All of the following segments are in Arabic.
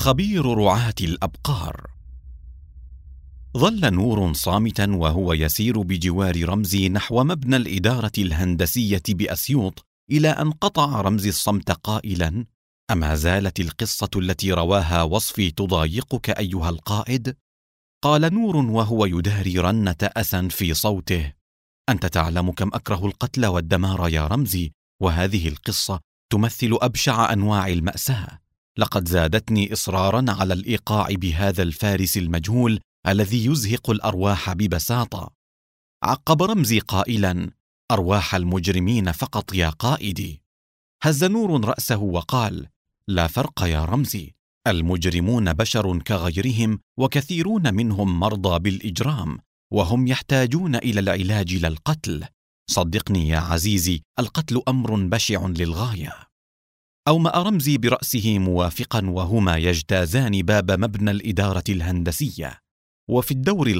خبير رعاة الأبقار. ظل نور صامتا وهو يسير بجوار رمزي نحو مبنى الإدارة الهندسية بأسيوط، إلى أن قطع رمزي الصمت قائلا: أما زالت القصة التي رواها وصفي تضايقك أيها القائد؟ قال نور وهو يداري رنة أسى في صوته: أنت تعلم كم أكره القتل والدمار يا رمزي، وهذه القصة تمثل أبشع أنواع المأساة. لقد زادتني إصرارا على الإيقاع بهذا الفارس المجهول الذي يزهق الأرواح ببساطة. عقب رمزي قائلا: أرواح المجرمين فقط يا قائدي. هز نور رأسه وقال: لا فرق يا رمزي، المجرمون بشر كغيرهم، وكثيرون منهم مرضى بالإجرام، وهم يحتاجون إلى العلاج لا القتل. صدقني يا عزيزي، القتل أمر بشع للغاية. أومأ رمزي برأسه موافقا، وهما يجتازان باب مبنى الإدارة الهندسية. وفي الدور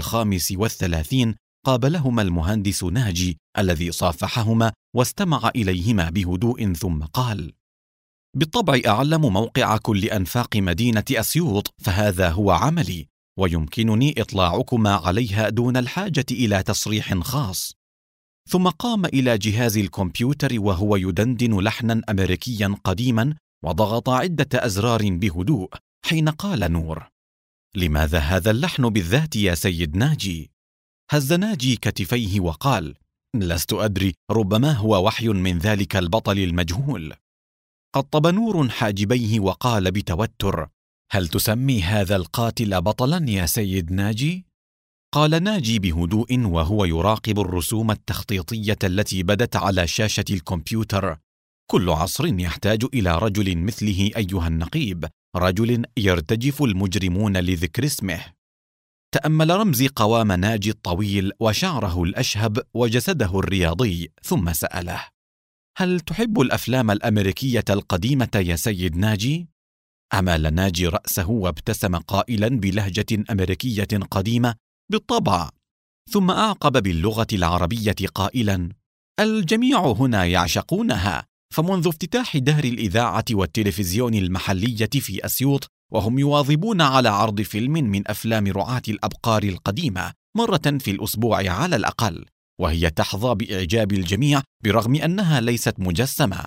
35 قابلهما المهندس ناجي الذي صافحهما واستمع إليهما بهدوء، ثم قال: بالطبع أعلم موقع كل أنفاق مدينة أسيوط، فهذا هو عملي، ويمكنني إطلاعكما عليها دون الحاجة إلى تصريح خاص. ثم قام إلى جهاز الكمبيوتر وهو يدندن لحنا أمريكيا قديما، وضغط عدة أزرار بهدوء، حين قال نور: لماذا هذا اللحن بالذات يا سيد ناجي؟ هز ناجي كتفيه وقال: لست أدري، ربما هو وحي من ذلك البطل المجهول. قطب نور حاجبيه وقال بتوتر: هل تسمي هذا القاتل بطلا يا سيد ناجي؟ قال ناجي بهدوء وهو يراقب الرسوم التخطيطية التي بدت على شاشة الكمبيوتر: كل عصر يحتاج إلى رجل مثله أيها النقيب، رجل يرتجف المجرمون لذكر اسمه. تأمل رمزي قوام ناجي الطويل وشعره الأشهب وجسده الرياضي، ثم سأله: هل تحب الأفلام الأمريكية القديمة يا سيد ناجي؟ أمال ناجي رأسه وابتسم قائلا بلهجة أمريكية قديمة: بالطبع. ثم أعقب باللغة العربية قائلا: الجميع هنا يعشقونها، فمنذ افتتاح دار الإذاعة والتلفزيون المحلية في أسيوط وهم يواظبون على عرض فيلم من أفلام رعاة الأبقار القديمة مرة في الأسبوع على الأقل، وهي تحظى بإعجاب الجميع برغم أنها ليست مجسمة.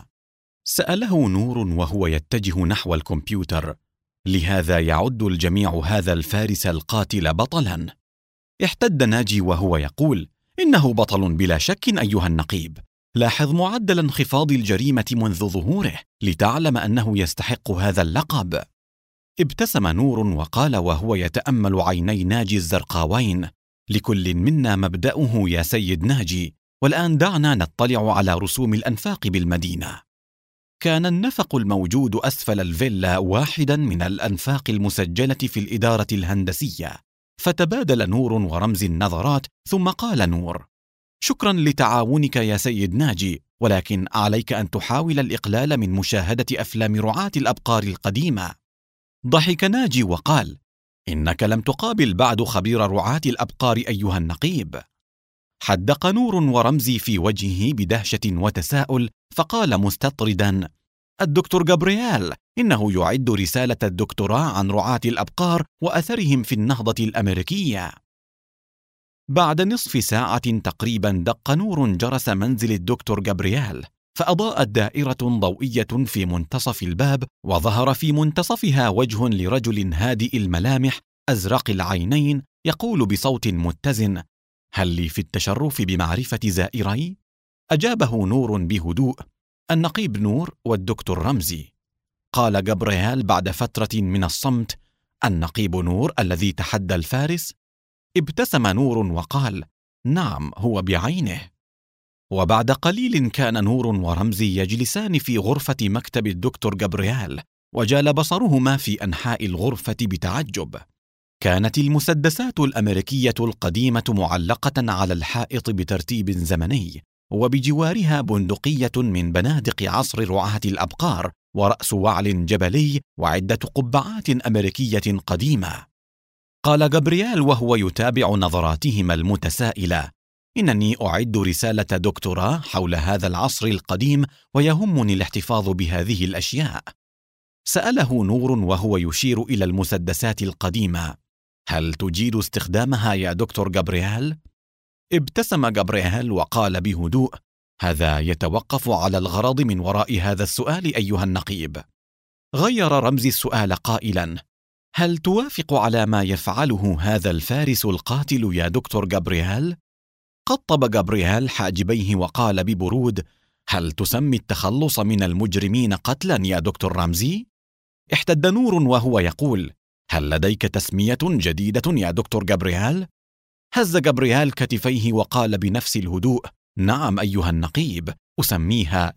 سأله نور وهو يتجه نحو الكمبيوتر: لهذا يعد الجميع هذا الفارس القاتل بطلا؟ احتد ناجي وهو يقول: إنه بطل بلا شك أيها النقيب، لاحظ معدل انخفاض الجريمة منذ ظهوره لتعلم أنه يستحق هذا اللقب. ابتسم نور وقال وهو يتأمل عيني ناجي الزرقاوين: لكل منا مبدأه يا سيد ناجي، والآن دعنا نطلع على رسوم الأنفاق بالمدينة. كان النفق الموجود أسفل الفيلا واحدا من الأنفاق المسجلة في الإدارة الهندسية، فتبادل نور ورمز النظرات، ثم قال نور: شكرا لتعاونك يا سيد ناجي، ولكن عليك أن تحاول الإقلال من مشاهدة أفلام رعاة الأبقار القديمة. ضحك ناجي وقال: إنك لم تقابل بعد خبير رعاة الأبقار أيها النقيب. حدق نور ورمزي في وجهه بدهشة وتساؤل، فقال مستطردا: الدكتور جابرييل، إنه يعد رسالة الدكتوراه عن رعاة الأبقار وأثرهم في النهضة الأمريكية. بعد نصف ساعة تقريبا دق نور جرس منزل الدكتور جابرييل، فأضاءت دائرة ضوئية في منتصف الباب، وظهر في منتصفها وجه لرجل هادئ الملامح أزرق العينين يقول بصوت متزن: هل لي في التشرف بمعرفة زائري؟ أجابه نور بهدوء: النقيب نور والدكتور رمزي. قال جابرييل بعد فترة من الصمت: النقيب نور الذي تحدى الفارس؟ ابتسم نور وقال: نعم، هو بعينه. وبعد قليل كان نور ورمزي يجلسان في غرفة مكتب الدكتور جابرييل، وجال بصرهما في أنحاء الغرفة بتعجب. كانت المسدسات الأمريكية القديمة معلقة على الحائط بترتيب زمني، وبجوارها بندقية من بنادق عصر رعاة الأبقار، ورأس وعل جبلي، وعدة قبعات أمريكية قديمة. قال جابرييل وهو يتابع نظراتهما المتسائلة: إنني أعد رسالة دكتوراه حول هذا العصر القديم، ويهمني الاحتفاظ بهذه الأشياء. سأله نور وهو يشير إلى المسدسات القديمة: هل تجيد استخدامها يا دكتور جابرييل؟ ابتسم جابرييل وقال بهدوء: هذا يتوقف على الغرض من وراء هذا السؤال أيها النقيب. غير رمزي السؤال قائلا: هل توافق على ما يفعله هذا الفارس القاتل يا دكتور جابرييل؟ قطب جابرييل حاجبيه وقال ببرود: هل تسمي التخلص من المجرمين قتلا يا دكتور رمزي؟ احتد نور وهو يقول: هل لديك تسمية جديدة يا دكتور جابرييل؟ هز جابرييل كتفيه وقال بنفس الهدوء: نعم أيها النقيب، أسميها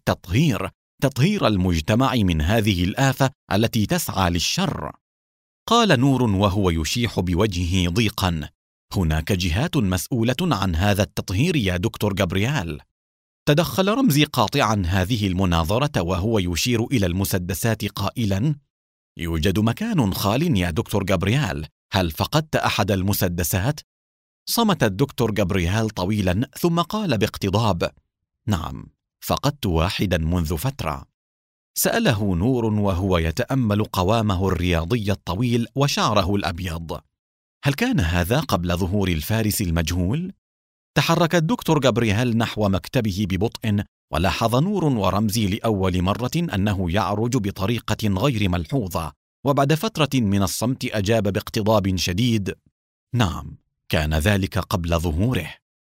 تطهير المجتمع من هذه الآفة التي تسعى للشر. قال نور وهو يشيح بوجهه ضيقا: هناك جهات مسؤولة عن هذا التطهير يا دكتور جابرييل. تدخل رمزي قاطعا هذه المناظرة وهو يشير إلى المسدسات قائلا: يوجد مكان خال يا دكتور جابرييل، هل فقدت أحد المسدسات؟ صمت الدكتور جابرييل طويلا ثم قال باقتضاب: نعم، فقدت واحدا منذ فترة. سأله نور وهو يتأمل قوامه الرياضي الطويل وشعره الأبيض: هل كان هذا قبل ظهور الفارس المجهول؟ تحرك الدكتور جابرييل نحو مكتبه ببطء، ولاحظ نور ورمزي لأول مرة أنه يعرج بطريقة غير ملحوظة، وبعد فترة من الصمت أجاب باقتضاب شديد: نعم، كان ذلك قبل ظهوره.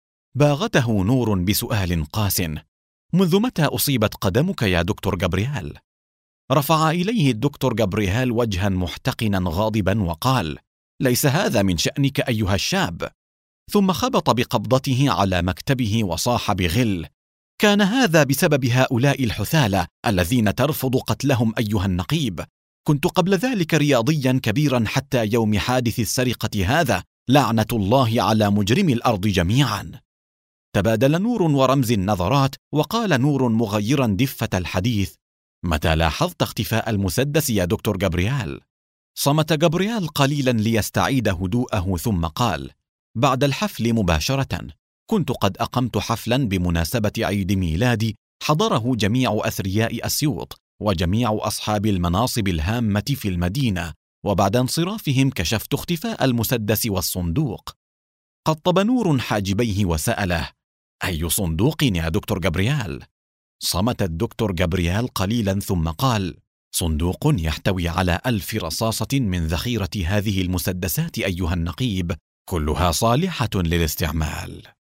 باغته نور بسؤال قاس: منذ متى أصيبت قدمك يا دكتور جابرييل؟ رفع إليه الدكتور جابرييل وجها محتقنا غاضبا وقال: ليس هذا من شأنك أيها الشاب. ثم خبط بقبضته على مكتبه وصاح بغل: كان هذا بسبب هؤلاء الحثالة الذين ترفض قتلهم أيها النقيب. كنت قبل ذلك رياضيا كبيرا حتى يوم حادث السرقة هذا، لعنة الله على مجرمي الأرض جميعا. تبادل نور ورمز النظرات، وقال نور مغيرا دفة الحديث: متى لاحظت اختفاء المسدس يا دكتور جابرييل؟ صمت جابرييل قليلا ليستعيد هدوءه ثم قال: بعد الحفل مباشرة. كنت قد أقمت حفلا بمناسبة عيد ميلادي حضره جميع أثرياء أسيوط وجميع أصحاب المناصب الهامة في المدينة، وبعد انصرافهم كشفت اختفاء المسدس والصندوق. قطب نور حاجبيه وسأله: أي صندوق يا دكتور جابرييل؟ صمت الدكتور جابرييل قليلا ثم قال: صندوق يحتوي على 1000 رصاصة من ذخيرة هذه المسدسات أيها النقيب، كلها صالحة للاستعمال.